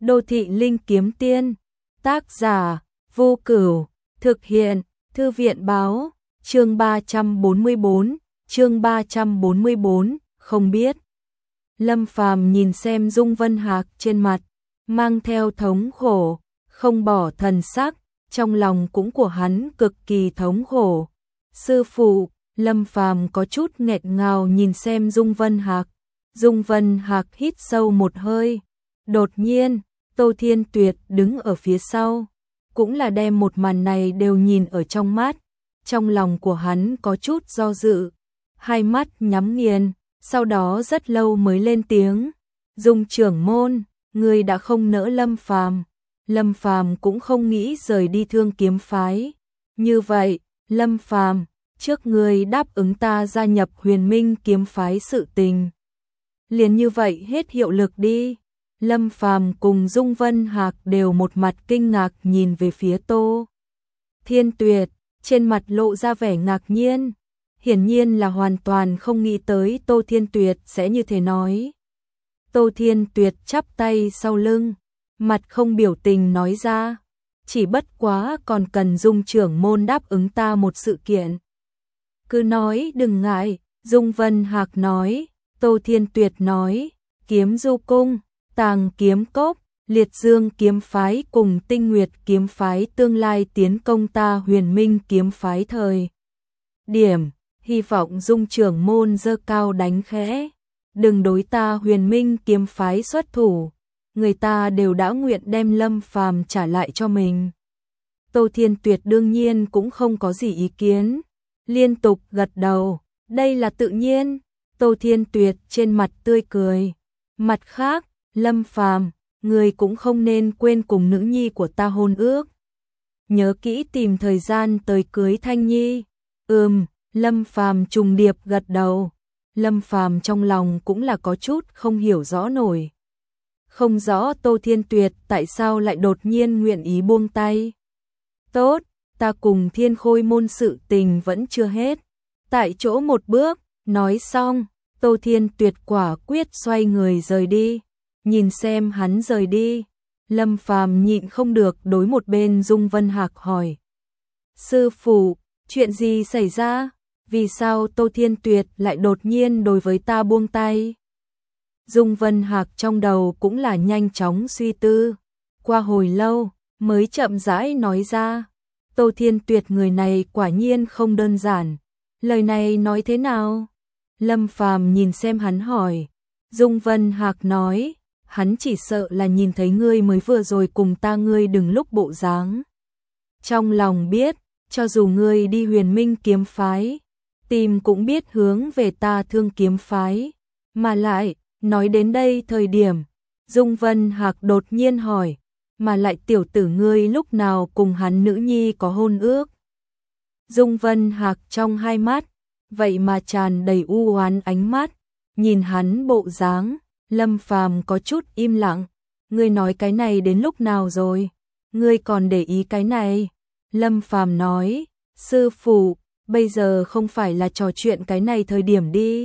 Đô thị linh kiếm tiên, tác giả, Vô Cửu, thực hiện, Thư viện báo, chương 344, không biết. Lâm Phàm nhìn xem Dung Vân Hạc trên mặt, mang theo thống khổ, không bỏ thần sắc, trong lòng cũng của hắn cực kỳ thống khổ. Sư phụ, Lâm Phàm có chút nghẹn ngào nhìn xem Dung Vân Hạc. Dung Vân Hạc hít sâu một hơi. Đột nhiên, Tô Thiên Tuyệt đứng ở phía sau, cũng là đem một màn này đều nhìn ở trong mắt. Trong lòng của hắn có chút do dự, hai mắt nhắm nghiền, sau đó rất lâu mới lên tiếng. Dung trưởng môn, người đã không nỡ Lâm Phàm. Lâm Phàm cũng không nghĩ rời đi Thương Kiếm phái. Như vậy, Lâm Phàm, trước người đáp ứng ta gia nhập Huyền Minh kiếm phái sự tình, liền như vậy hết hiệu lực đi. Lâm Phàm cùng Dung Vân Hạc đều một mặt kinh ngạc nhìn về phía Tô Thiên Tuyệt, trên mặt lộ ra vẻ ngạc nhiên, hiển nhiên là hoàn toàn không nghĩ tới Tô Thiên Tuyệt sẽ như thế nói. Tô Thiên Tuyệt chắp tay sau lưng, mặt không biểu tình nói ra, chỉ bất quá còn cần Dung trưởng môn đáp ứng ta một sự kiện. Cứ nói đừng ngại, Dung Vân Hạc nói. Tô Thiên Tuyệt nói, Kiếm Du Cung, Tàng Kiếm Cốc, Liệt Dương kiếm phái cùng Tinh Nguyệt kiếm phái tương lai tiến công ta Huyền Minh kiếm phái thời điểm, hy vọng Dung trưởng môn giơ cao đánh khẽ, đừng đối ta Huyền Minh kiếm phái xuất thủ, người ta đều đã nguyện đem Lâm Phàm trả lại cho mình. Tô Thiên Tuyệt đương nhiên cũng không có gì ý kiến, liên tục gật đầu, đây là tự nhiên. Tô Thiên Tuyệt trên mặt tươi cười. Mặt khác, Lâm Phàm, người cũng không nên quên cùng nữ nhi của ta hôn ước. Nhớ kỹ tìm thời gian tới cưới Thanh Nhi. Lâm Phàm trùng điệp gật đầu. Lâm Phàm trong lòng cũng là có chút không hiểu rõ nổi. Không rõ Tô Thiên Tuyệt tại sao lại đột nhiên nguyện ý buông tay. Tốt, ta cùng Thiên Khôi môn sự tình vẫn chưa hết. Tại chỗ một bước, nói xong. Tô Thiên Tuyệt quả quyết xoay người rời đi, nhìn xem hắn rời đi, Lâm Phàm nhịn không được đối một bên Dung Vân Hạc hỏi. Sư phụ, chuyện gì xảy ra? Vì sao Tô Thiên Tuyệt lại đột nhiên đối với ta buông tay? Dung Vân Hạc trong đầu cũng là nhanh chóng suy tư, qua hồi lâu mới chậm rãi nói ra. Tô Thiên Tuyệt người này quả nhiên không đơn giản, lời này nói thế nào? Lâm Phàm nhìn xem hắn hỏi. Dung Vân Hạc nói, hắn chỉ sợ là nhìn thấy ngươi mới vừa rồi cùng ta ngươi đừng lúc bộ dáng. Trong lòng biết, cho dù ngươi đi Huyền Minh kiếm phái, tìm cũng biết hướng về ta Thương kiếm phái. Mà lại, nói đến đây thời điểm, Dung Vân Hạc đột nhiên hỏi, mà lại tiểu tử ngươi lúc nào cùng hắn nữ nhi có hôn ước? Dung Vân Hạc trong hai mắt, vậy mà tràn đầy u oán ánh mắt, nhìn hắn bộ dáng, Lâm Phàm có chút im lặng, ngươi nói cái này đến lúc nào rồi? Ngươi còn để ý cái này? Lâm Phàm nói, sư phụ, bây giờ không phải là trò chuyện cái này thời điểm đi.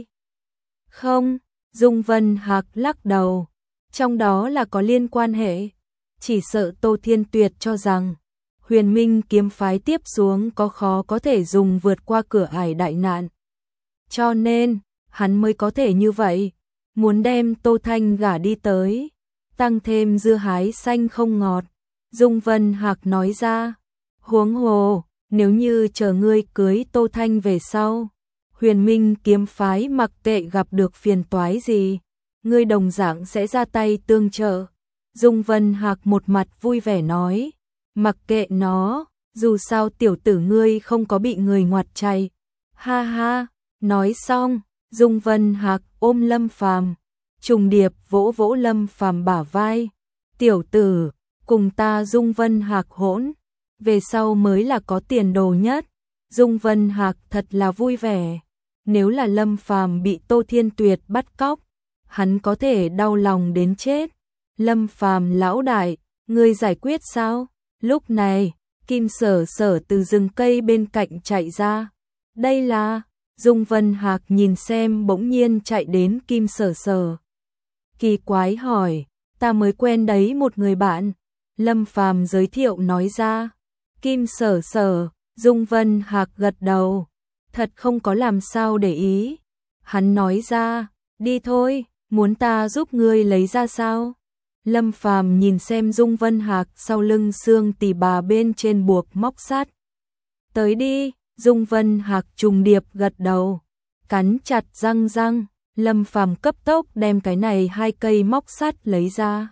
Không, Dung Vân Hạc lắc đầu, trong đó là có liên quan hệ, chỉ sợ Tô Thiên Tuyệt cho rằng Huyền Minh kiếm phái tiếp xuống khó có thể dùng vượt qua cửa ải đại nạn. Cho nên, hắn mới có thể như vậy, muốn đem Tô Thanh gả đi tới, tăng thêm dưa hái xanh không ngọt. Dung Vân Hạc nói ra, huống hồ, nếu như chờ ngươi cưới Tô Thanh về sau, Huyền Minh kiếm phái mặc kệ gặp được phiền toái gì, ngươi đồng dạng sẽ ra tay tương trợ. Dung Vân Hạc một mặt vui vẻ nói, mặc kệ nó, dù sao tiểu tử ngươi không có bị người ngoặt chạy. Ha ha. Nói xong, Dung Vân Hạc ôm Lâm Phàm, trùng điệp vỗ vỗ Lâm Phàm bả vai. Tiểu tử, cùng ta Dung Vân Hạc hỗn, về sau mới là có tiền đồ nhất. Dung Vân Hạc thật là vui vẻ. Nếu là Lâm Phàm bị Tô Thiên Tuyệt bắt cóc, hắn có thể đau lòng đến chết. Lâm Phàm lão đại, ngươi giải quyết sao? Lúc này, Kim Sở Sở từ rừng cây bên cạnh chạy ra. Đây là... Dung Vân Hạc nhìn xem bỗng nhiên chạy đến Kim Sở Sở. Kỳ quái hỏi, ta mới quen đấy một người bạn. Lâm Phàm giới thiệu nói ra. Kim Sở Sở, Dung Vân Hạc gật đầu, thật không có làm sao để ý. Hắn nói ra, đi thôi, muốn ta giúp ngươi lấy ra sao? Lâm Phàm nhìn xem Dung Vân Hạc sau lưng xương tỉ bà bên trên buộc móc sắt. Tới đi, Dung Vân Hạc trùng điệp gật đầu, cắn chặt răng răng. Lâm Phàm cấp tốc đem cái này 2 cây móc sắt lấy ra.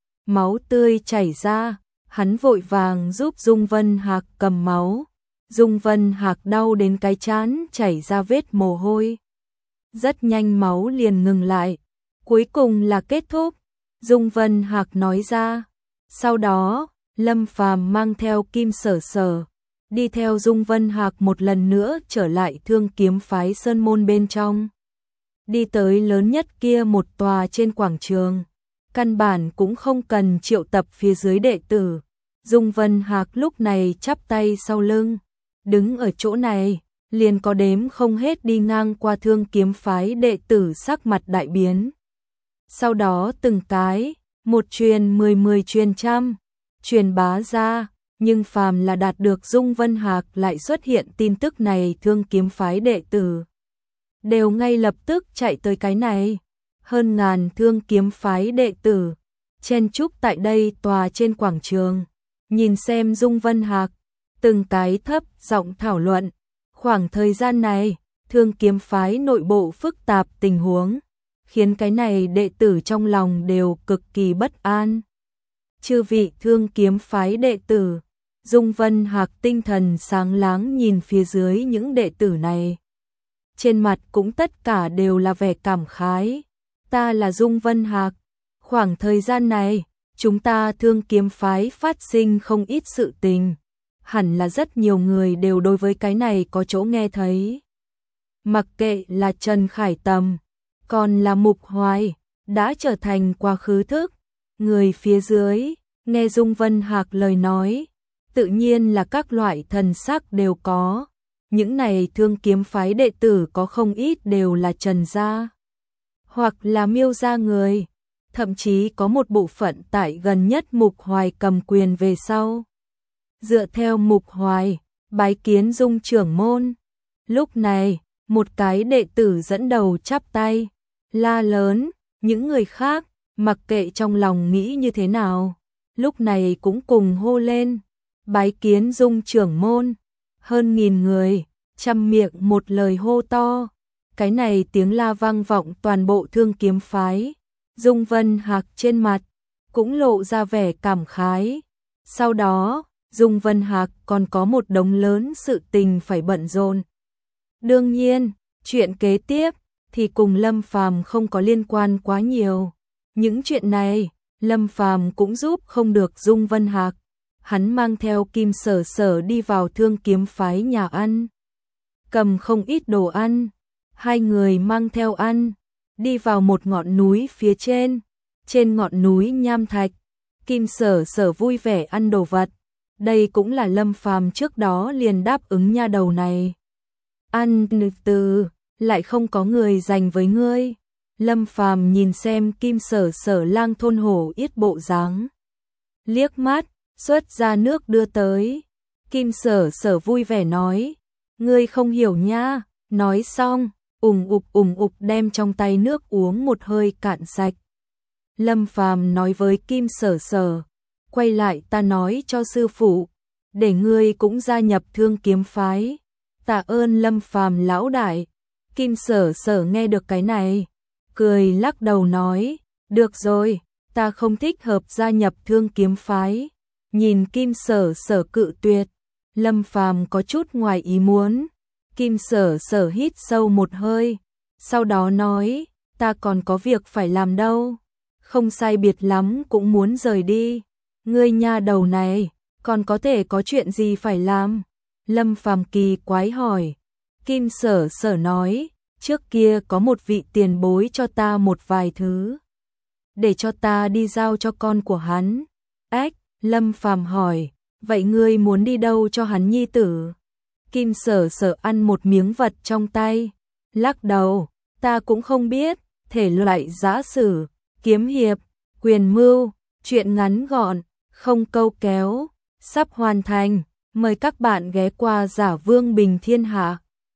Máu tươi chảy ra, hắn vội vàng giúp Dung Vân Hạc cầm máu. Dung Vân Hạc đau đến cái trán chảy ra vết mồ hôi. Rất nhanh máu liền ngừng lại. Cuối cùng là kết thúc. Dung Vân Hạc nói ra. Sau đó, Lâm Phàm mang theo Kim Sở Sở, đi theo Dung Vân Hạc một lần nữa trở lại Thương Kiếm phái sơn môn bên trong. Đi tới lớn nhất kia một tòa trên quảng trường. Căn bản cũng không cần triệu tập phía dưới đệ tử. Dung Vân Hạc lúc này chắp tay sau lưng. Đứng ở chỗ này, liền có đếm không hết đi ngang qua Thương Kiếm phái đệ tử sắc mặt đại biến. Sau đó từng cái, một truyền 10 truyền trăm, truyền bá ra, nhưng phàm là đạt được Dung Vân Hạc lại xuất hiện tin tức này Thương Kiếm phái đệ tử. Đều ngay lập tức chạy tới cái này. Hơn ngàn Thương Kiếm phái đệ tử, chen chúc tại đây tòa trên quảng trường. Nhìn xem Dung Vân Hạc, từng cái thấp giọng thảo luận. Khoảng thời gian này, Thương Kiếm phái nội bộ phức tạp tình huống, khiến cái này đệ tử trong lòng đều cực kỳ bất an. Chư vị Thương Kiếm phái đệ tử, Dung Vân Hạc tinh thần sáng láng nhìn phía dưới những đệ tử này. Trên mặt cũng tất cả đều là vẻ cảm khái. Ta là Dung Vân Hạc. Khoảng thời gian này, chúng ta Thương Kiếm phái phát sinh không ít sự tình. Hẳn là rất nhiều người đều đối với cái này có chỗ nghe thấy. Mặc kệ là Trần Khải Tầm, còn là Mục Hoài, đã trở thành quá khứ thức. Người phía dưới, nghe Dung Vân Hạc lời nói, tự nhiên là các loại thần sắc đều có. Những này Thương Kiếm phái đệ tử có không ít đều là Trần gia, hoặc là Miêu gia người, thậm chí có một bộ phận tại gần nhất Mục Hoài cầm quyền về sau. Dựa theo Mục Hoài, bái kiến Dung trưởng môn. Lúc này, một cái đệ tử dẫn đầu chắp tay, la lớn, những người khác, mặc kệ trong lòng nghĩ như thế nào, lúc này cũng cùng hô lên, bái kiến Dung trưởng môn. Hơn 1000 người, trăm miệng một lời hô to. Cái này tiếng la vang vọng toàn bộ Thương Kiếm phái. Dung Vân Hạc trên mặt cũng lộ ra vẻ cảm khái. Sau đó, Dung Vân Hạc còn có một đống lớn sự tình phải bận rộn. Đương nhiên, chuyện kế tiếp thì cùng Lâm Phàm không có liên quan quá nhiều. Những chuyện này, Lâm Phàm cũng giúp không được Dung Vân Hạc. Hắn mang theo Kim Sở Sở đi vào Thương Kiếm phái nhà ăn, cầm không ít đồ ăn. Hai người mang theo ăn, đi vào một ngọn núi phía trên. Trên ngọn núi nham thạch, Kim Sở Sở vui vẻ ăn đồ vật. Đây cũng là Lâm Phàm trước đó liền đáp ứng nha đầu này. Ăn từ, lại không có người dành với ngươi. Lâm Phàm nhìn xem Kim Sở Sở lang thôn hổ yết bộ dáng, liếc mắt, xuất ra nước đưa tới. Kim Sở Sở vui vẻ nói, ngươi không hiểu nha. Nói xong, ủng ục đem trong tay nước uống một hơi cạn sạch. Lâm Phàm nói với Kim Sở Sở, quay lại ta nói cho sư phụ, để ngươi cũng gia nhập Thương Kiếm phái. Tạ ơn Lâm Phàm lão đại. Kim Sở Sở nghe được cái này, cười lắc đầu nói, được rồi, ta không thích hợp gia nhập Thương Kiếm phái. Nhìn Kim Sở Sở cự tuyệt, Lâm Phàm có chút ngoài ý muốn. Kim Sở Sở hít sâu một hơi, sau đó nói, ta còn có việc phải làm đâu, không sai biệt lắm cũng muốn rời đi. Ngươi nha đầu này, còn có thể có chuyện gì phải làm? Lâm Phàm kỳ quái hỏi. Kim Sở Sở nói, trước kia có một vị tiền bối cho ta một vài thứ, để cho ta đi giao cho con của hắn. Ách, Lâm Phàm hỏi, vậy ngươi muốn đi đâu cho hắn nhi tử? Kim Sở Sở ăn một miếng vật trong tay, lắc đầu, ta cũng không biết, thể loại giã sử, kiếm hiệp, Quyền mưu, chuyện ngắn gọn, không câu kéo, sắp hoàn thành. Mời các bạn ghé qua Giả Vương Bình Thiên Hạ.